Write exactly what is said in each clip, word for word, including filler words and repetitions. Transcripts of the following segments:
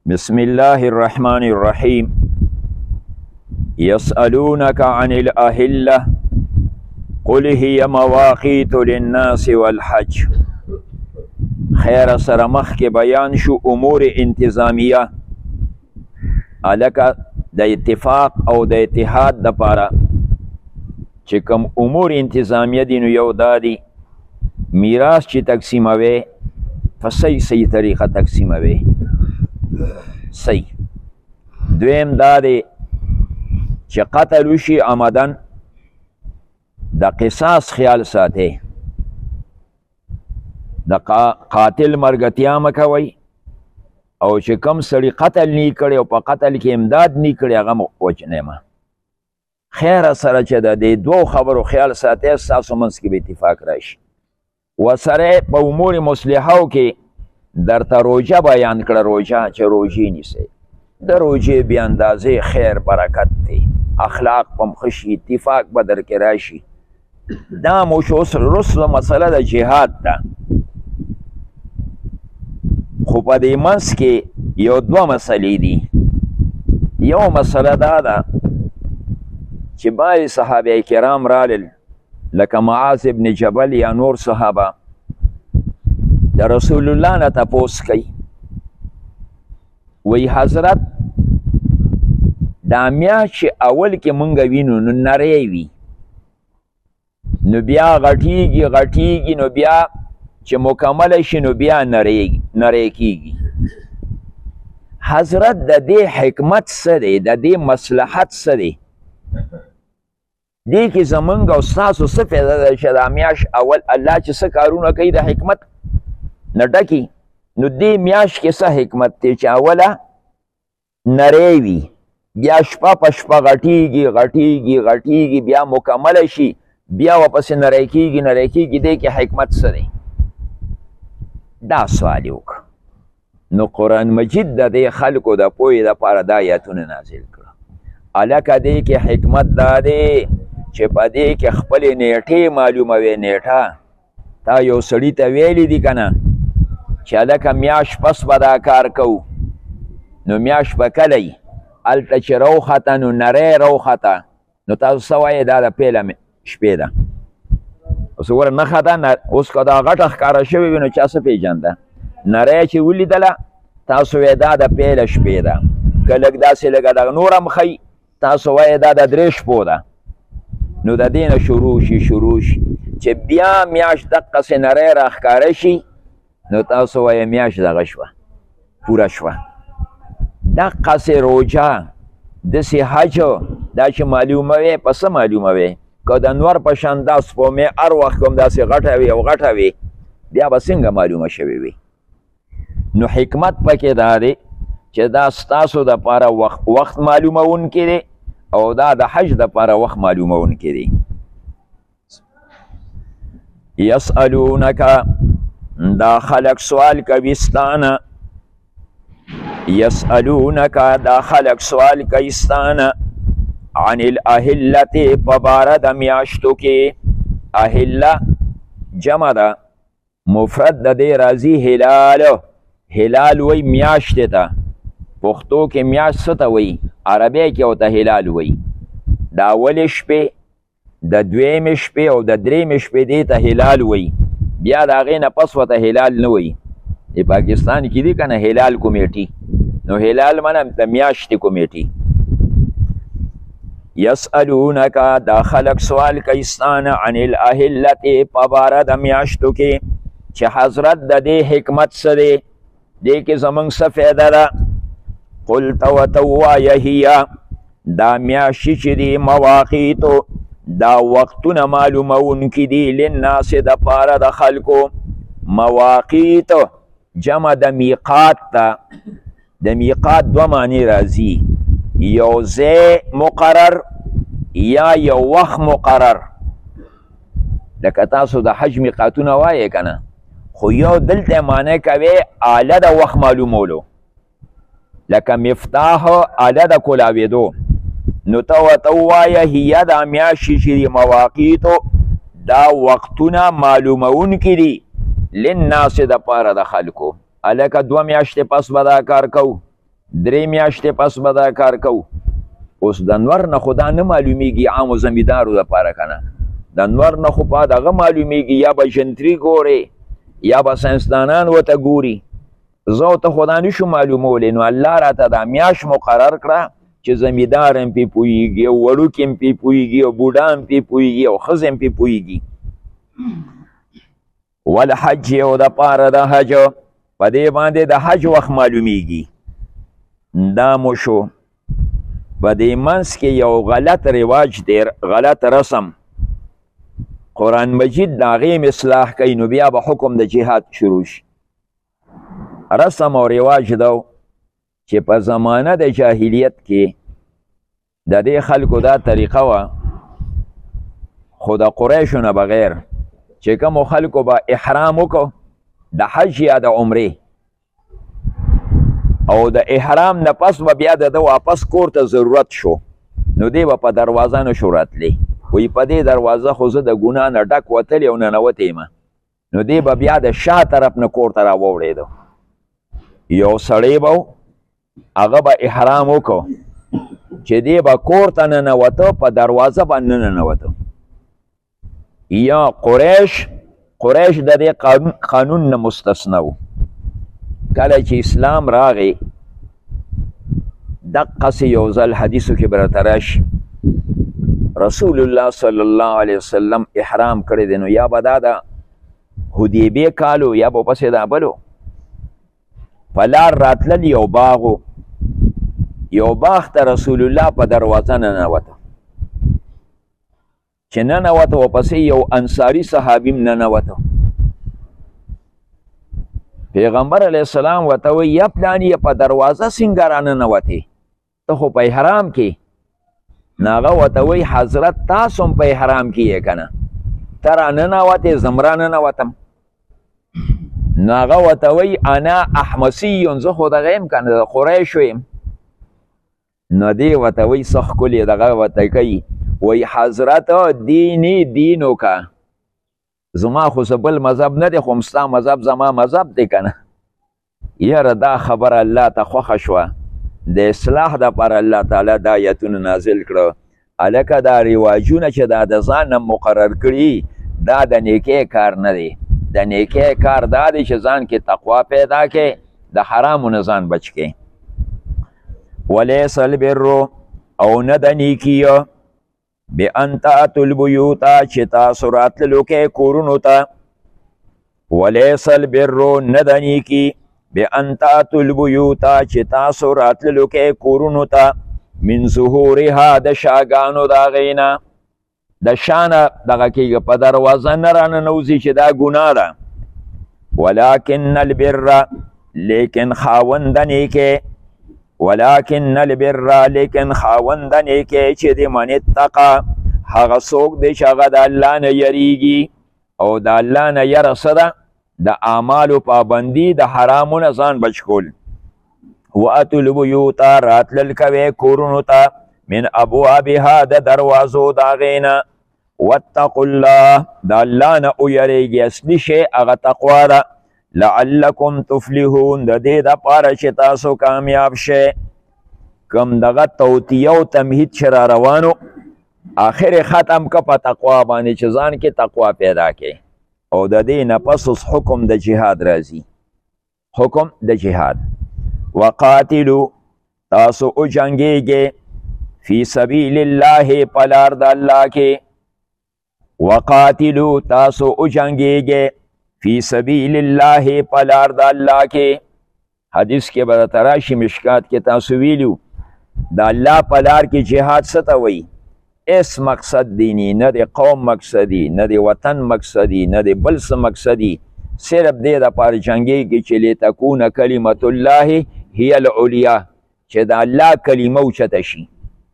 بسم الله الرحمن الرحيم يسألونك عن الأهلة قل هي مواقيت للناس والحج. خیر سره مخکې بیان شو امور انتظامیه الکه د اتفاق او د اتحاد دپاره چې کوم امور انتظامیه دي نو یو دا دي میراث چې تقسیموي په صحیح صحیح طریقه تقسیموي صحیح. دویم دا دی چې قتل وشي عمدن د قصاص خیال ساتي، د قاتل مرګتیا مه کوئ او چې کم سړي قتل نی کړی او په قتل کې امداد نی کړی هغه وجنئ مه. خیره سره چې د دې دوو خبرو خیال ساتئ ستاسو منځ کې به اتفاق راشي. وسره په امور مصلحو کې درته روژه بیان کړه، روژه چې روژې نیسئ، د روژې بې اندازې خیر برکت دی، اخلاق په ښه شي، اتفاق به در کې راشي. دا مو شو اوس وروسته مسله د جهاد ده، خو په دې منځ کې یو دوه مسلې دي. یو مسله دا ده چې بعضې صحابه کرام رالل لکه معاذ ابن جبل یا نور صحابه د رسول الله نه تپوس کوي، وی حضرت دا میاشت چې اول کې مونږ وینو نو نری وي، نو بیا غټیږي غټیږي نو بیا چې مکمله شي نو بیا نری کیږي. حضرت د دې حکمت څه دی، د دې مصلحت څه دی؟ دې کې زمونږ او ستاسو څه فایده ده چې دا میاشت اول الله چې څه کارونه کوي د حکمت نه ډکي، نو دې میاشت کې څه حکمت دی چې اوله نری وي بیا شپه په شپه غټیږي غټیږي غټیږي بیا مکمله شي بیا واپسې نری کیږي نری کیږي، دې کې حکمت څه دی؟ دا سوال یې وکړه. نو قرآن مجید د دې خلکو د پوهې دپاره دا آیتونه نازل کړه. هلکه دې کې حکمت دا دی چې په دې کې خپلې نیټې معلوموي. نیټه تا یو سړي ته ویلی دي که نه چې هلکه میاشت پس به دا کار کوو، نو میاشت به کله یي هلته چې روخته نو نری روخته، نو تاسو څه وایې دا د پیله شپې ده. اوس ګوره نښه ده، اوس که دا غټه ښکاره شوې وي نو چا څه پېژنده؟ نری چې ولیدله تاسو وایې دا د پیله شپې ده، که لږ داسې لږه دغه نور هم ښیي تاسو وایې دا د درې شپو ده. نو د دې نه شروع شي شروع شي چې بیا میاشت دقسې نری راښکاره شي نو تاسو وایې میاشت دغه شوه پوره شوه. دقسې روژه داسې حج دا چې معلوموي په څه معلوموي؟ که د نور په شان دا سپومې هر وخت کوم داسې غټه وي او غټه وي بیا به څنګه معلومه شوې وي؟ نو حکمت پکې دا دی چې دا ستاسو دپاره وخت وخت معلومونکی دی او دا د حج دپاره وخت معلومونکی دی. یسألونک دا خلق سوال کوي ستانه، یسألونک دا خلق سوال کوي ستانه عن الاهلة په باره د میاشتو کې. اهله جمع ده، مفرد د دې راځي هلال. هلال وی میاشتې ته، پښتو کې میاشت څه ته وی؟ عربی کې ورته هلال وی. د اولې شپې د دویمې شپې او د درېیمې شپې دې ته هلال وی، بیا د هغې نه پس ورته هلال نه وی. د پاکستان کې دي که نه هلال کمیټي، نو هلال منه د میاشتې کمیټي. یسألونک دا خلق سوال کوي ستانه عن الاهلة په باره د میاشتو کې چې حضرت د دې حکمت څه دی، دې کې زموږ څه فایده ده؟ قل ته ورته ووایه هیه دا میاشتې چې دي مواقیتو دا وختونه معلومونکي دي للناس دپاره د خلکو. مواقیت جمع د میقات ته، د میقات دوه معنی راځي، یو ځای مقرر یا یو وخت مقرر. لکه تاسو د حج میقاتونه وایې که نه، خو یو دلته معنی کوي آله د وخت معلومولو، لکه مفتاح آله د کلاوېدو. نو ته ورته ووایه هیه دا میاشتې چې دي مواقیتو دا وختونه معلومونکي دي للناس دپاره د خلکو. الکه دوه میاشتې پس به دا کار کوو، درې میاشتې پس به دا کار کوو. اوس د انور نه خو دا نه معلومیږي عامو زمیندارو دپاره که نه، د انور نه خو په دغه معلومیږي، یا به جنتري ګورې یا به ساینسدانان ورته ګوري. زه ورته خو دا نشو معلومولی. نو الله راته دا میاشت مقرر کړه چې زمیندار هم پې پوهېږي او وړوکي هم پې پوهېږي او بوډا هم پې پوهېږي او ښځې هم پې پوهېږي. والحج او دپاره د حج په دې باندې د حج وخت معلومیږي. دا مو شو. په دې منځ کې یو غلط رواج دی، غلط رسم. قرآن مجید د هغې اصلاح کوي، نو بیا به حکم د جهاد شروع شي. رسم او رواج دا چې په زمانه د جاهلیت کې د دې خلکو دا طریقه وه، خو د قریشو نه بغیر چې کومو خلکو به احرام وکړو د حج یا د عمرې، او د احرام نه پس به بیا د ده واپس کور ته ضرورت شو، نو دی به په دروازه نشو راتلی. وایي په دې دروازه خو زه د ګناه نه ډک وتلی او ننوتی یم. نو دی به بیا د شا طرف نه کور ته راووړېده. یو سړی به هغه به احرام وکړو چې دی به کور ته ننوته، په دروازه به نه ننوته. یا قریش قریش د دې قانون نه مستثنا و. کله چې اسلام راغی دقسې یو ځل حدیثو کې به راته راشي رسول الله صلی الله علیه وسلم احرام کړی دی، نو یا به دا د حدیبیې کالو یا به پسې دا بلو. په لار راتلل یو باغ و، یو باغ ته رسول الله په دروازه ننوته. چې ننوته ورپسې یو انصاري صحابي هم ننوته. پیغمبر علیه السلام ورته وایي یا پلانې په دروازه څنګه راننوتې، ته خو په احرام کې. نو هغه ورته وایي حضرت تاسو هم په احرام کې یې که نه، ته راننوتې زه هم راننوتم. نو هغه ورته وایي انا احمسی، زه خو دغه یم که نه، د قریشو یم. نو دی ورته وایي څه ښکلې دغه ورته کوي، وایي حضرت دیني دینو که، زما خو څه بل مذهب نه دی، خو ستا مذهب زما مذهب دی که نه. یاره دا خبره الله ته خوښه شوه. د اصلاح دپاره الله تعالی دا آیتونه نازل کړه. هلکه دا رواجونه چې دا د ځان نه مقرر کړي دا د نیکۍ کار نه دی. د نیکۍ کار دا دی چې ځان کې تقوا پیدا کړي، د حرامو نه ځان بچ کړي. ولیس البر او نه د نیکي بأن تأتوا البیوت چې تاسو راتللو کې کورونو ته. ولیس البر نه د نیکي بأن تأتوا البیوت چې تاسو راتللو کې کورونو ته من ظهورها د شاګانو د هغې نه. د شا نه دغه کېږي، په دروازه نه راننوځي چې دا ګناه ده. ولکن البر لیکن خاوند د نیکۍ، ولکن البر لیکن خاوند د نیکۍ چې د من اتقا هغه څوک دی چې هغه د الله نه یریږي. او د الله نه یره څه ده؟ د اعمالو پابندي، د حرامو نه ځان بچ کول. واتوا البیوت راتلل کوئ کورونو ته من ابوابها د دروازو د هغې نه. واتقوا الله د الله نه ویریږي، اصلي شی هغه تقوا ده. لعلکم تفلحون د دې دپاره چې تاسو کامیاب شئ. کم دغه توطیه او تمهید چې را روانو آخر ختم که په تقوا باندې چې ځان کې تقوا پیدا کړي. او د دې نه پس اوس حکم د جهاد راځي، حکم د جهاد. وقاتلو تاسو وجنګېږئ فی سبیل الله په لار د الله کې. وقاتلو تاسو وجنګېږئ فی سبیل الله په لار د الله کې. حدیث کې به درته راشي، مشکات کې تاسو ویلو د الله په لار کې جهاد څه ته وایي؟ اس مقصد دینی، نه د قوم مقصدي، نه د وطن مقصدي، نه د بل څه مقصدي، صرف دې دپاره جنګېږي چې لتکونه کلمت الله هی العلیا، چې د الله کلمه اوچته شي.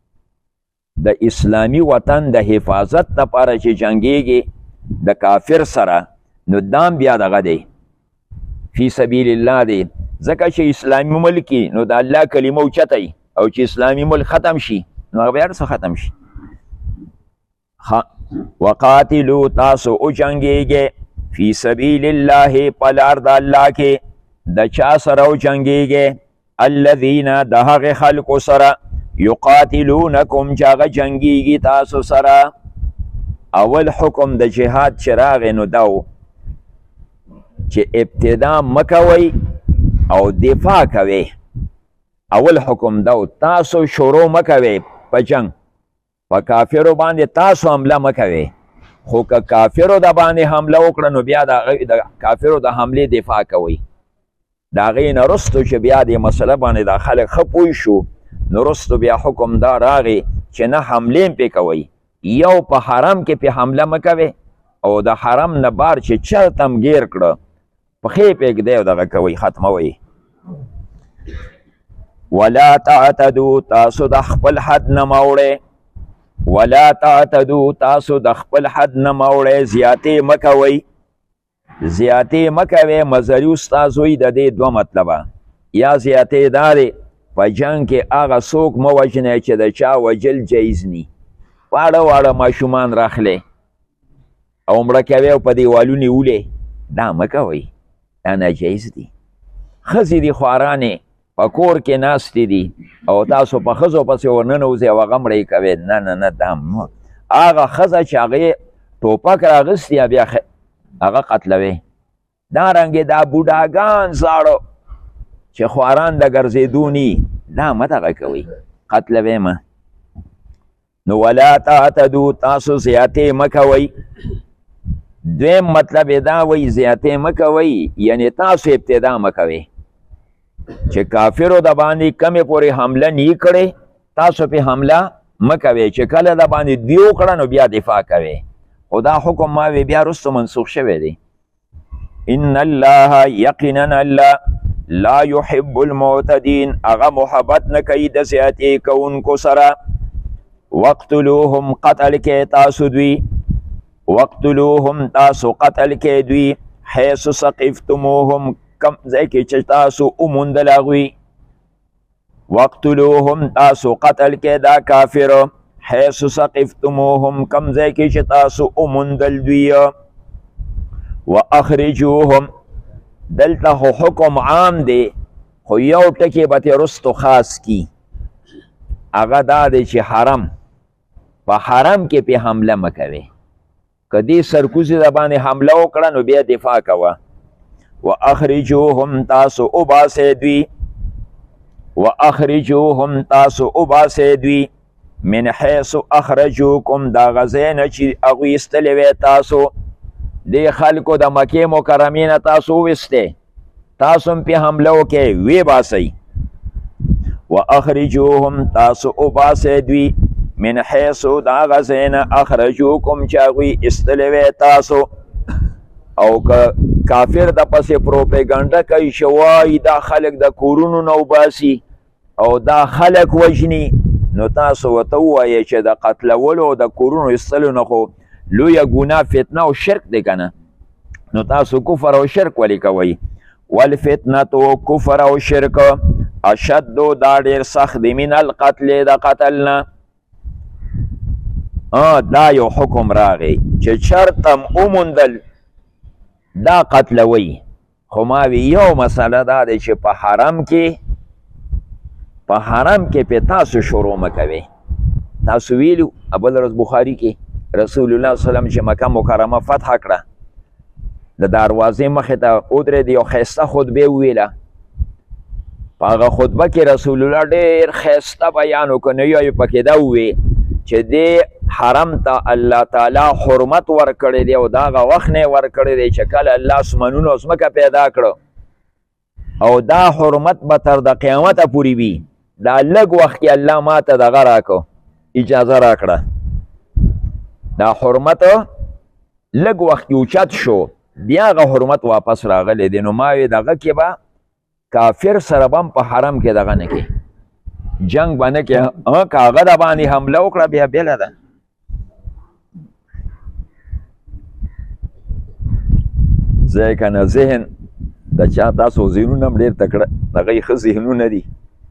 د اسلامي وطن د حفاظت دپاره چې جنګېږي د کافر سره، نو دام بیا دغه دی فی سبیل الله دی. ځکه چې اسلامي ملک نو د الله کلمه اوچته وي، او چې اسلامي ملک ختم شي نو هغه بیا هر څه ختم شي. وقاتلو تاسو وجنګېږئ فی سبیل الله په لار د الله کې. د چا سره وجنګېږئ؟ الذین د هغې خلکو سره یقاتلونکم چې هغه جنګیږي تاسو سره. اول حکم د جهاد چې راغی نو دا و چې ابتدا مه کوئ او دفاع کوئ. اول حکم دا و تاسو شروع مه کوئ په جنگ، په کافرو باندې تاسو حمله مه کوئ، خو که کافرو د باندې حمله وکړه نو بیا د کافرو د حملې دفاع کوئ. د هغې نه رستو چې بیا دې مسله باندې دا خلک ښه پوه شو نو رستو بیا حکم دا راغی چې نه حملې هم پې کوئ. یو په حرم کې پې حمله مه کوئ او د حرم نه بار چې چرته هم ګیر کړه پښې پرېږدئ او دغه کوئ ختموئ. ولا تعتدو تاسو د خپل حد نه مه وړئ. ولا تعتدو تاسو د خپل حد نه مه وړئ، زیاتې مه کوئ. زیاتې مه کوئ مزري استاذ وایي د دې دوه مطلبه، یا زیاتې دا دی په جنګ کې هغه څوک مه وژنئ چې د چا وجل جایز ني. واړه واړه ماشومان راخلئ او مړه کوئ او په دیوالونو ولئ، دا مه کوئ، دا ناجایز دي. ښځې دي خوارانې په کور کې ناستې دي او تاسو په ښځو پسې ورننوځئ او هغه مړه یې کوئ. نه نه نه دا هغه ښځه چې هغې ټوپک راغستی بیا هغه قتلوي. دارنګې دا بوډاګان زاړه چې خواران د ګرځېدو ني، دا مه دغه کوئ، قتلوي مه. نو ولا تعتدو تاسو زیاتې مه کوئ. دویم مطلب یې دا وایي زیاتې مه کوئ، یعنې تاسو ابتدا مه کوئ چې کافرو د باندې کمې پورې حمله نی کړې تاسو پې حمله مه کوئ. چې کله د باندې دوی وکړه نو بیا دفاع کوئ. خو دا حکم ما وی بیا رستو منسوخ شوی دی. ان الله یقینا الله لا يحب المعتدین، هغه محبت نه کوي د زیاتې کوونکو سره. وقتلوهم قتل کې تاسو دوی، وقتلوهم تاسو قتل کې دوی، حیث ثقفتموهم کم ځای کې چې تاسو وموندل هغوی. وقتلوهم تاسو قتل کې دا کافر، حیث ثقفتموهم کم ځای کې چې تاسو وموندل دوی. واخرجوهم دلته خو حکم عام دی خو یو ټکي به ترې رستو خاص کی، هغه دا دی چې حرم په حرم کې پې حمله مه کوئ. که دې سرکوزي د باندې حمله وکړه نو بیا دفاع کوه. واخرجوهم تاسو وباسئ دوی، واخرجوهم تاسو وباسئ دوی من حیث اخرجوکم دا غځی نه چې هغوی ایستلی وی تاسو. دې خلکو د مکې مکرمې نه تاسو وویستی، تاسو هم پې حمله وکئ، ویې باسئ. واخرجوهم تاسو وباسئ دوی من حیث دا غځی نه اخرجوکم چې هغوی ایستلی وی تاسو. او که کافر د پسې پروپیګنډه کوي چې وایي دا خلک د کورونو نه وباسي او دا خلک وژني، نو تاسو ورته ووایئ چې د قتلولو او د کورونو ایستلو نه خو لویه ګناه فتنه او شرک دی که نه، نو تاسو کفر او شرک ولې کوئ. والفتنة کفر او شرک اشدو دا ډېر سخت دی من القتل د قتل نه. دا یو حکم راغی چې چرته م وموندل دا قتلوي. خو ما وی یو مسله دا دی چې په حرم کې په حرم کې پې تاسو شروع مه کوئ. تاسو ویلو بل ورځ بخاري کې رسول الله صلی الله علیه وسلم چې مکه مکرمه فتح کړه د دروازې مخې ته ودرېد، یو ښایسته خطبې وویله. په هغه خطبه کې رسول الله ډېر ښایسته بیان وکړ. نو یو پکې دا ووی چې دې حرم ته الله تعالی حرمت ورکړی دی او د هغه وخت نه یې ورکړی دی چې کله الله اسمانونه او ځمکه پیدا کړه او دا حرمت به تر د قیامته پورې وي. دا لږ وخت کې الله ما ته دغه راکړه، اجازه راکړه، دا حرمت لږ وخت کې اوچت شو، بیا هغه حرمت واپس راغلی دی. نو ما وی دغه کې به کافر سره به هم په حرم کې دغه نه کې جنگ به نه کې. که هغه د باندې حمله وکړه بیا بېله ده. ځای که نه ذهن د چا تاسو ذهنونه هم ډېر تکړه دغه یې ښه ذهنونه دي.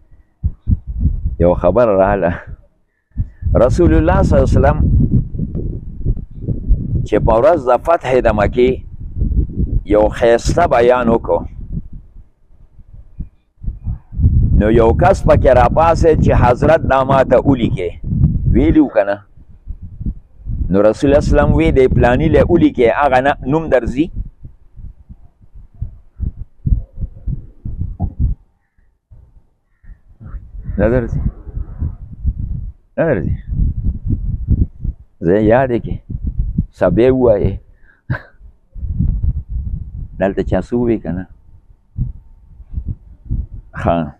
یو خبر راغله رسول الله صلی الله علیه وسلم چې په ورځ د فتح د مکې یو ښایسته بیان وکړو، نو یو کس پکې راپاسېد چې حضرت دا ماته ولیکې ویلي که نه نو رسول الله سلم وی دی پلاني لی ولیکې هغه نوم درځي نه درځي نه درځي زه یاد یې کې سبې ووایې دلته چا څه ووایي که نه ښه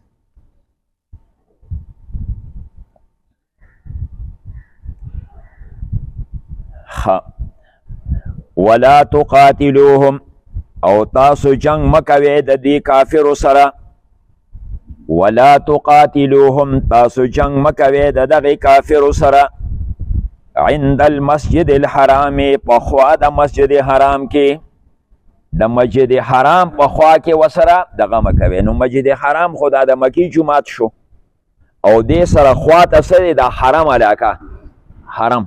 ولا تقاتلوهم او تاسو جنگ مکوئ د دې کافرو سره ولا تقاتلوهم تاسو جنگ مکوئ د دغې کافرو سره عند المسجد الحرام په خوا د مسجد حرام کې د مسجد حرام په خوا کې ورسره دغه مکوئ نو مسجد حرام خو دا د مکې جومات شو او دې سره خوا ته څه دی دا حرم علاقه حرم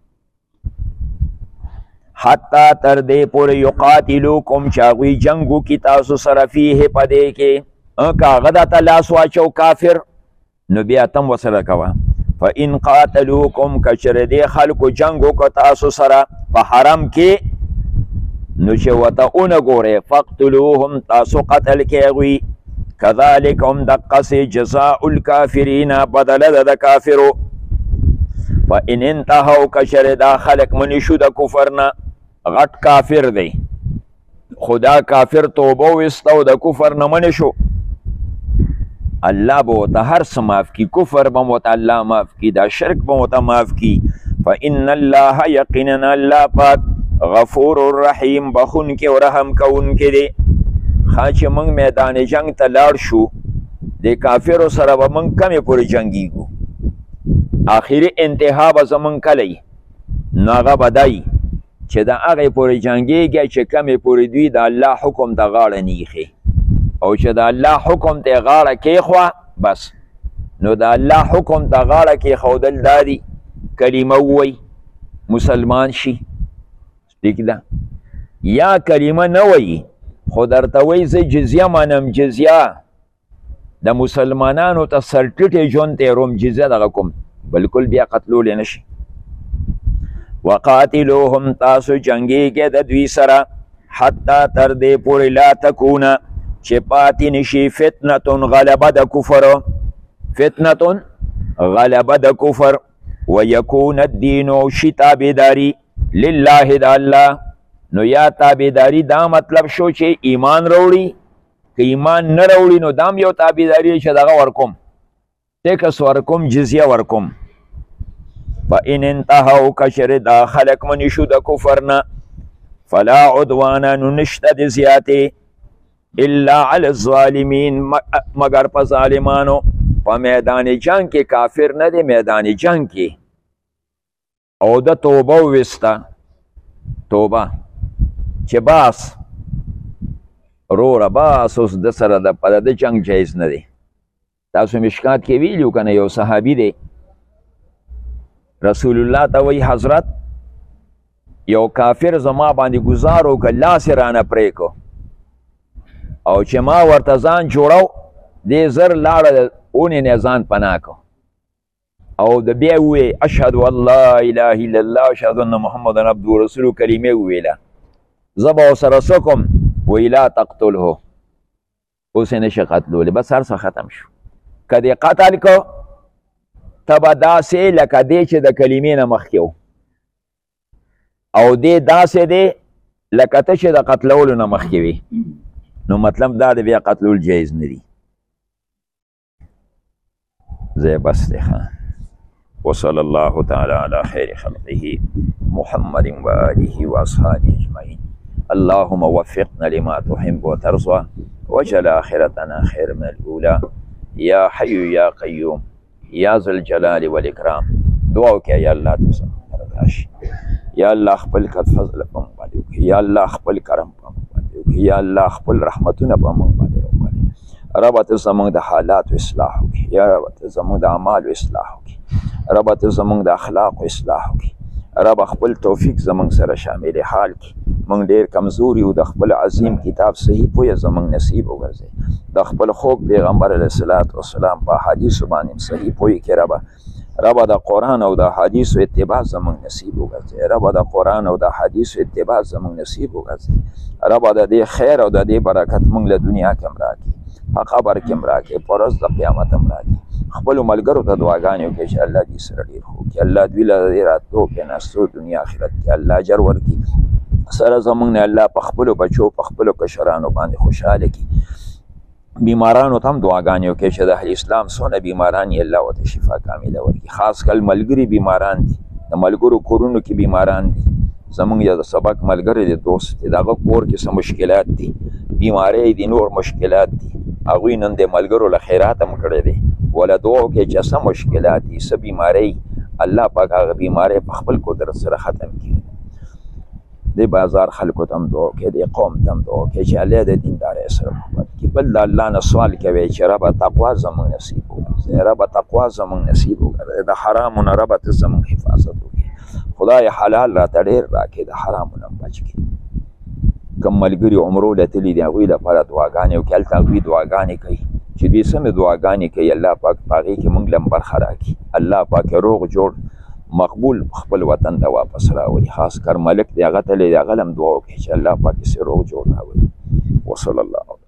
حتی تر دې پورې یقاتلوکم چې هغوی جنګ وکړي تاسو سره فیه په دې کې که هغه درته لاس واچو کافر نو بیا تم ورسره کوه فان قاتلوکم که چېرې دې خلکو جنګ وکړه تاسو سره په حرم کې نو چې ورته ونه ګورئ فاقتلوهم تاسو قتل کې هغوی کذلک هم دقسې جزاء الکافرین بدله ده د کافرو فان انتهوا که چېرې دا خلک منې شو د کفر نه غټ کافر دی خدا کافر توبه ویسته او د کفر نه منې شو الله به ورته هر څه معاف کي کفر به ورته الله معاف کي دا شرک به ورته معاف کي فان الله یقینا الله پاک غفور الرحیم بخونکي او رحم کوونکی دی ښه چې موږ میدان جنګ ته لاړ شو د کافرو سره به موږ کمې پورې جنګیږو آخري انتها به زموږ کلی نو هغه به دی چې د هغې پورې جنګېږي چې کمې پورې دوی د الله حکم ته غاړه نیخي او چې د الله حکم ته غاړه کېښوه بس نو د الله حکم ته غاړه کېښودل دا دي کلمه ووایي مسلمان شي ټیک ده یا کلمه نه وایي خو درته وایي زه جزیه منم جزیه د مسلمانانو ته سرټیټې ژوند تېروم جزیه دغه کوم بلکل بیا قتلولی نشي وقاتلوهم تاسو جنګیږئ د دوی سره حتی تر دې پورې لا تکونه چې پاتې نشي فتنة غلبه د کفر فتنة غلبه د کفر ویکون الدین او شي تابعداري لله د الله نو یا تابعداري دا مطلب شو چې ایمان راوړي که ایمان نه راوړي نو دام یو تابعداري چې دغه ورکوم ټیکس ورکوم جزیه ورکوم فإن انتهوا کشر دا خلق منی شو د کفر نه فلا عدوان نو نشته د زیاتې الا علی الظالمین مگر په ظالمانو په میدان جنگ کې کافر نه دی میدان جنگ کې او د توبه وویسته توبه چې باس روره باس اوس د سره د په د جنگ جایز نه دی تاسو مشکات کې ویلو که نه یو صحابي دی رسول الله ته وایي حضرت یو کافر زما باندې ګزار وکړ لاس یې رانه پرې کو او چې ما ورته ځان جوړو دې زر لاړه اونې نه ځان پناه کو او د بیا وویې اشهد ان لا اله الا الله اشهد ان محمدا عبده ورسوله کلمې وویله زه به ورسره څه کوم وایي لا تقتله اوس یې نشي قتلولی بس هر څه ختم شو که دې قتل کو ته به داسې لکه دې چې د کلمې نه مخکې و او دې داسې دی لکه ته چې د قتلولو نه مخکې وي نو مطلب دا د بیا قتلول جایز نه دي زه بس دی ښه وصلی الله تعالی علی خیر خلقه محمد و آله و اصحابه اجمعین اللهم وفقنا لما تحب وترضى واجعل آخرتنا خير من الأولى يا حي يا قيوم يا ذا الجلال والإكرام دعاك يا الله تسمع رضاش يا الله خپل فضل په موږ باندې وکړي یا الله خپل کرم په موږ باندې وکړي یا الله خپل رحمتونه په موږ باندې وکړي رب ته زموږ د حالات اصلاح وکړي یا رب ته زموږ د اعمال اصلاح وکړي رب ته زموږ د اخلاق اصلاح وکړي رب خپل توفیق زموږ سره شامل حال کړي موږ ډېر کمزور یو د خپل عظیم کتاب صحیح پوهه زموږ نصیب وګرځئ د خپل خوږ پیغمبر علیه الصلاة والسلام په حدیثو باندې صحیح پوهې کې ربه ربه د قرآن او د حدیثو اتباع زموږ نصیب وګرځئ ربه د قرآن او د حدیثو اتباع زموږ نصیب وګرځئ ربه د دې خیر او د دې برکت موږ له دنیا کې هم راکړي په قبر کې هم راکړي په ورځ د قیامت هم راکړي خپلو ملګرو ته دعاګانې وکړئ چې الله دوی سره ډېر ښه وکړي الله دوی له دې راتلو کېناستو دنیا آخرت کې الله اجر ورکړي سره زموږ نه الله په خپلو بچو په خپلو کشرانو باندې خوشحاله کړي بیمارانو ته هم دعاګانې وکړئ چې د اهل اسلام څونه بیماران یې الله ورته شفا کامله ورکړي خاص کل ملګري بیماران دي د ملګرو کورونو کې بیماران دي زموږ یو د سبق ملګری دی دوست دی د هغه کور کې څه مشکلات دي بیماری دي نور مشکلات دي هغوی نن د ملګرو له خیرات هم کړی دی ولا دعا وکړئ چې څه مشکلات دي څه بیماری الله پاک هغه بیماری په خپل قدرت سره ختم کړي د بازار خلکو ته هم دعا وکړئ د قوم ته هم دعا وکړئ چې الله د دیندارۍ سره محبت کړي بل د الله نه سوال کوئ چې ربه تقوا زموږ نصیب وګرځئ ربه تقوا زموږ نصیب وګرځئ د حرامو نه ربه ته زموږ حفاظت وکړي خدای حلال راته ډېر راکړي د حرامو نه بچ کړي کوم ملګري عمرو له تللي دي هغوی لپاره دعاګانې وکړي هلته هغوی دعاګانې کوي چې دوی سمې دعاګانې کوي الله پاک په هغې کې موږ له هم برخه راکړي الله پاک روغ جوړ مقبول خپل وطن ته واپس راولي خاص کر ملک دی هغه تللی دی هغه له هم دعا وکړي چې الله پاک یې روغ جوړ راولي وصلی الله